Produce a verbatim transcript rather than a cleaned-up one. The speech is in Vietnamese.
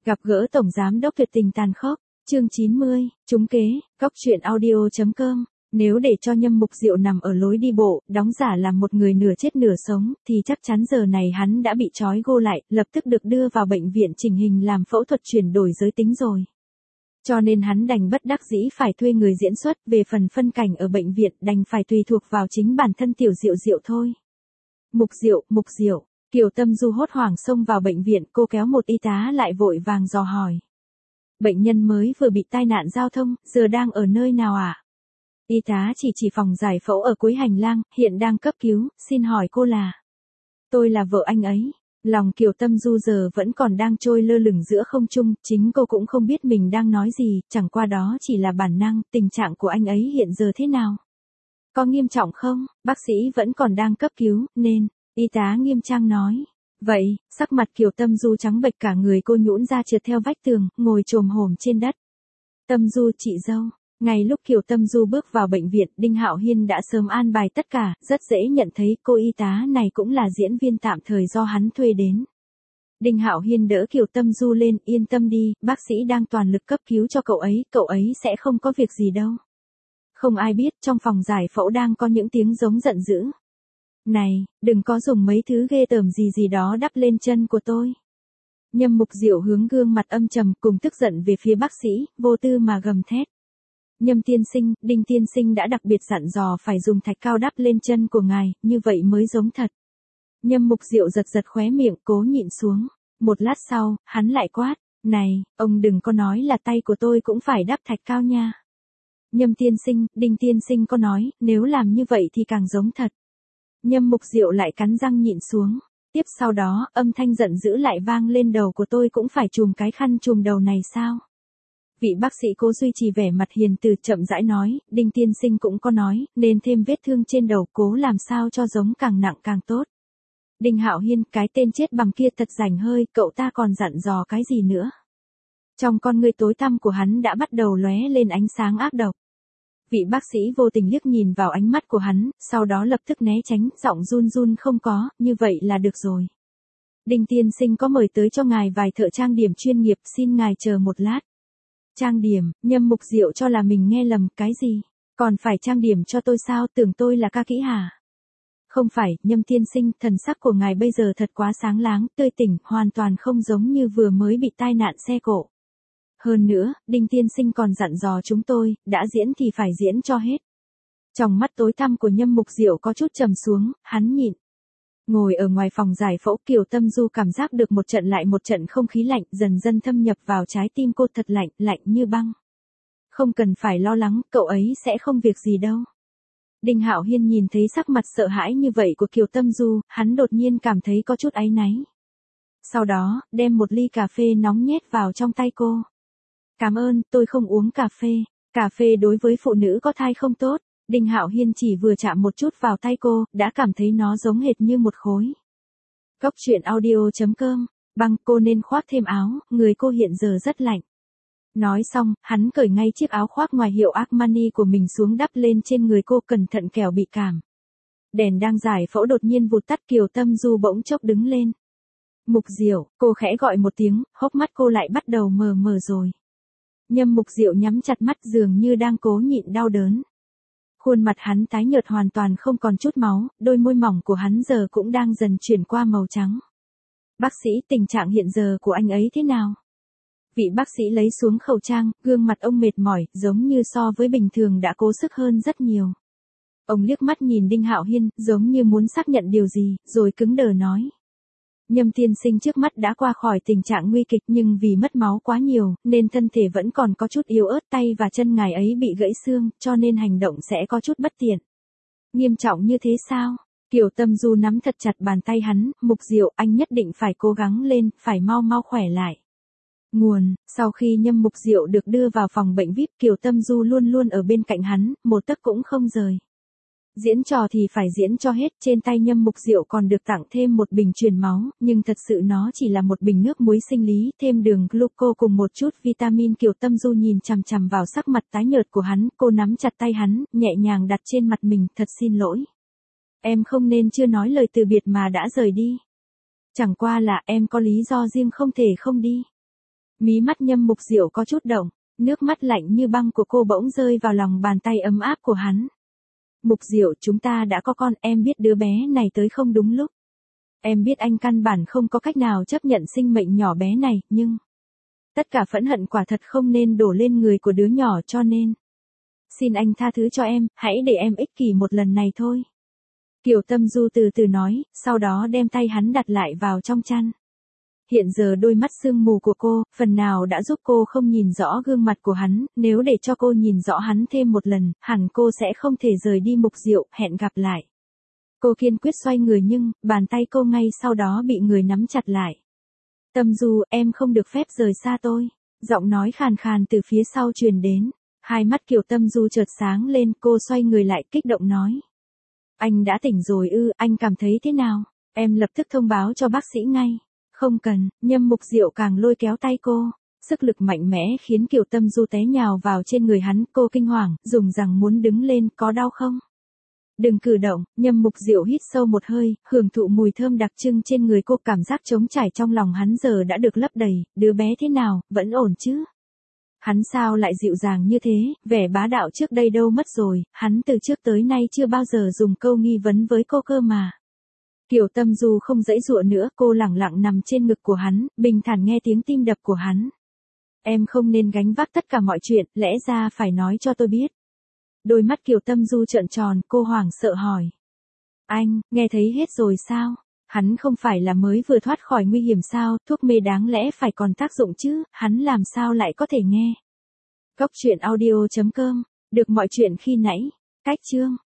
Gặp gỡ Tổng Giám đốc tuyệt tình tàn khốc, chương chín mươi, trúng kế, góc truyện audio.com. Nếu để cho Nhâm Mục Diệu nằm ở lối đi bộ, đóng giả làm một người nửa chết nửa sống, thì chắc chắn giờ này hắn đã bị trói gô lại, lập tức được đưa vào bệnh viện chỉnh hình làm phẫu thuật chuyển đổi giới tính rồi. Cho nên hắn đành bất đắc dĩ phải thuê người diễn xuất, về phần phân cảnh ở bệnh viện đành phải tùy thuộc vào chính bản thân Tiểu Diệu Diệu thôi. Mục Diệu, Mục Diệu. Kiều Tâm Du hốt hoảng xông vào bệnh viện, cô kéo một y tá lại vội vàng dò hỏi. Bệnh nhân mới vừa bị tai nạn giao thông, giờ đang ở nơi nào ạ? À? Y tá chỉ chỉ phòng giải phẫu ở cuối hành lang, hiện đang cấp cứu, xin hỏi cô là? Tôi là vợ anh ấy. Lòng Kiều Tâm Du giờ vẫn còn đang trôi lơ lửng giữa không trung, chính cô cũng không biết mình đang nói gì, chẳng qua đó chỉ là bản năng, tình trạng của anh ấy hiện giờ thế nào? Có nghiêm trọng không? Bác sĩ vẫn còn đang cấp cứu, nên... Y tá nghiêm trang nói. Vậy, sắc mặt Kiều Tâm Du trắng bệch cả người cô nhũn ra trượt theo vách tường, ngồi chồm hổm trên đất. Tâm Du chị dâu. Ngay lúc Kiều Tâm Du bước vào bệnh viện, Đinh Hạo Hiên đã sớm an bài tất cả, rất dễ nhận thấy cô y tá này cũng là diễn viên tạm thời do hắn thuê đến. Đinh Hạo Hiên đỡ Kiều Tâm Du lên, yên tâm đi, bác sĩ đang toàn lực cấp cứu cho cậu ấy, cậu ấy sẽ không có việc gì đâu. Không ai biết trong phòng giải phẫu đang có những tiếng giống giận dữ. Này, đừng có dùng mấy thứ ghê tởm gì gì đó đắp lên chân của tôi. Nhâm Mục Diệu hướng gương mặt âm trầm cùng tức giận về phía bác sĩ, vô tư mà gầm thét. Nhâm tiên sinh, Đinh tiên sinh đã đặc biệt dặn dò phải dùng thạch cao đắp lên chân của ngài, như vậy mới giống thật. Nhâm Mục Diệu giật giật khóe miệng, cố nhịn xuống. Một lát sau, hắn lại quát. Này, ông đừng có nói là tay của tôi cũng phải đắp thạch cao nha. Nhâm tiên sinh, Đinh tiên sinh có nói, nếu làm như vậy thì càng giống thật. Nhâm Mục Diệu lại cắn răng nhịn xuống. Tiếp sau đó, âm thanh giận dữ lại vang lên, đầu của tôi cũng phải chùm cái khăn chùm đầu này sao? Vị bác sĩ cố duy trì vẻ mặt hiền từ, chậm rãi nói, Đinh tiên sinh cũng có nói, nên thêm vết thương trên đầu, cố làm sao cho giống càng nặng càng tốt. Đinh Hạo Hiên, cái tên chết bằm kia thật rảnh hơi, cậu ta còn dặn dò cái gì nữa? Trong con ngươi tối tăm của hắn đã bắt đầu lóe lên ánh sáng ác độc. Vị bác sĩ vô tình liếc nhìn vào ánh mắt của hắn, sau đó lập tức né tránh, giọng run run, không có, như vậy là được rồi. Đinh tiên sinh có mời tới cho ngài vài thợ trang điểm chuyên nghiệp, xin ngài chờ một lát. Trang điểm, Nhâm Mục Diệu cho là mình nghe lầm, cái gì? Còn phải trang điểm cho tôi sao, tưởng tôi là ca kỹ hả? Không phải, Nhâm tiên sinh, thần sắc của ngài bây giờ thật quá sáng láng, tươi tỉnh, hoàn toàn không giống như vừa mới bị tai nạn xe cộ. Hơn nữa, Đinh tiên sinh còn dặn dò chúng tôi, đã diễn thì phải diễn cho hết. Trong mắt tối tăm của Nhâm Mục Diệu có chút trầm xuống, hắn nhịn. Ngồi ở ngoài phòng giải phẫu, Kiều Tâm Du cảm giác được một trận lại một trận không khí lạnh dần dần thâm nhập vào trái tim cô, thật lạnh, lạnh như băng. Không cần phải lo lắng, cậu ấy sẽ không việc gì đâu. Đinh Hạo Hiên nhìn thấy sắc mặt sợ hãi như vậy của Kiều Tâm Du, hắn đột nhiên cảm thấy có chút áy náy. Sau đó, đem một ly cà phê nóng nhét vào trong tay cô. Cảm ơn, tôi không uống cà phê. Cà phê đối với phụ nữ có thai không tốt. Đinh Hạo Hiên chỉ vừa chạm một chút vào tay cô, đã cảm thấy nó giống hệt như một khối. Góc truyện audio.com. Băng, cô nên khoác thêm áo, người cô hiện giờ rất lạnh. Nói xong, hắn cởi ngay chiếc áo khoác ngoài hiệu Armani của mình xuống đắp lên trên người cô, cẩn thận kẻo bị cảm. Đèn đang giải phẫu đột nhiên vụt tắt, Kiều Tâm Du bỗng chốc đứng lên. Mục Diệu, cô khẽ gọi một tiếng, hốc mắt cô lại bắt đầu mờ mờ rồi. Nhâm Mục Diệu nhắm chặt mắt, dường như đang cố nhịn đau đớn. Khuôn mặt hắn tái nhợt hoàn toàn không còn chút máu, đôi môi mỏng của hắn giờ cũng đang dần chuyển qua màu trắng. Bác sĩ, tình trạng hiện giờ của anh ấy thế nào? Vị bác sĩ lấy xuống khẩu trang, gương mặt ông mệt mỏi, giống như so với bình thường đã cố sức hơn rất nhiều. Ông liếc mắt nhìn Đinh Hạo Hiên, giống như muốn xác nhận điều gì, rồi cứng đờ nói. Nhâm tiên sinh trước mắt đã qua khỏi tình trạng nguy kịch, nhưng vì mất máu quá nhiều, nên thân thể vẫn còn có chút yếu ớt, tay và chân ngài ấy bị gãy xương, cho nên hành động sẽ có chút bất tiện. Nghiêm trọng như thế sao? Kiều Tâm Du nắm thật chặt bàn tay hắn, Mục Diệu, anh nhất định phải cố gắng lên, phải mau mau khỏe lại. Nguồn, sau khi Nhâm Mục Diệu được đưa vào phòng bệnh vi ai pi, Kiều Tâm Du luôn luôn ở bên cạnh hắn, một tấc cũng không rời. Diễn trò thì phải diễn cho hết, trên tay Nhâm Mục Diệu còn được tặng thêm một bình truyền máu, nhưng thật sự nó chỉ là một bình nước muối sinh lý, thêm đường gluco cùng một chút vitamin. Kiều Tâm Du nhìn chằm chằm vào sắc mặt tái nhợt của hắn, cô nắm chặt tay hắn, nhẹ nhàng đặt trên mặt mình, thật xin lỗi. Em không nên chưa nói lời từ biệt mà đã rời đi. Chẳng qua là em có lý do riêng không thể không đi. Mí mắt Nhâm Mục Diệu có chút động, nước mắt lạnh như băng của cô bỗng rơi vào lòng bàn tay ấm áp của hắn. Mục Diệu, chúng ta đã có con, em biết đứa bé này tới không đúng lúc. Em biết anh căn bản không có cách nào chấp nhận sinh mệnh nhỏ bé này, nhưng... Tất cả phẫn hận quả thật không nên đổ lên người của đứa nhỏ cho nên... Xin anh tha thứ cho em, hãy để em ích kỷ một lần này thôi. Kiều Tâm Du từ từ nói, sau đó đem tay hắn đặt lại vào trong chăn. Hiện giờ đôi mắt sương mù của cô, phần nào đã giúp cô không nhìn rõ gương mặt của hắn, nếu để cho cô nhìn rõ hắn thêm một lần, hẳn cô sẽ không thể rời đi Mục Diệu, hẹn gặp lại. Cô kiên quyết xoay người nhưng, bàn tay cô ngay sau đó bị người nắm chặt lại. Tâm Du, em không được phép rời xa tôi. Giọng nói khàn khàn từ phía sau truyền đến. Hai mắt Kiều Tâm Du chợt sáng lên, cô xoay người lại kích động nói. Anh đã tỉnh rồi ư, anh cảm thấy thế nào? Em lập tức thông báo cho bác sĩ ngay. Không cần, Nhâm Mục Diệu càng lôi kéo tay cô. Sức lực mạnh mẽ khiến Kiều Tâm Du té nhào vào trên người hắn, cô kinh hoàng, dùng rằng muốn đứng lên, có đau không? Đừng cử động, Nhâm Mục Diệu hít sâu một hơi, hưởng thụ mùi thơm đặc trưng trên người cô, cảm giác trống trải trong lòng hắn giờ đã được lấp đầy, đứa bé thế nào, vẫn ổn chứ? Hắn sao lại dịu dàng như thế, vẻ bá đạo trước đây đâu mất rồi, hắn từ trước tới nay chưa bao giờ dùng câu nghi vấn với cô cơ mà. Kiều Tâm Du không giãy giụa nữa, cô lẳng lặng nằm trên ngực của hắn, bình thản nghe tiếng tim đập của hắn. Em không nên gánh vác tất cả mọi chuyện, lẽ ra phải nói cho tôi biết. Đôi mắt Kiều Tâm Du trợn tròn, cô hoảng sợ hỏi. Anh, nghe thấy hết rồi sao? Hắn không phải là mới vừa thoát khỏi nguy hiểm sao, thuốc mê đáng lẽ phải còn tác dụng chứ, hắn làm sao lại có thể nghe? Cốc truyện audio chấm com, được mọi chuyện khi nãy, cách chương.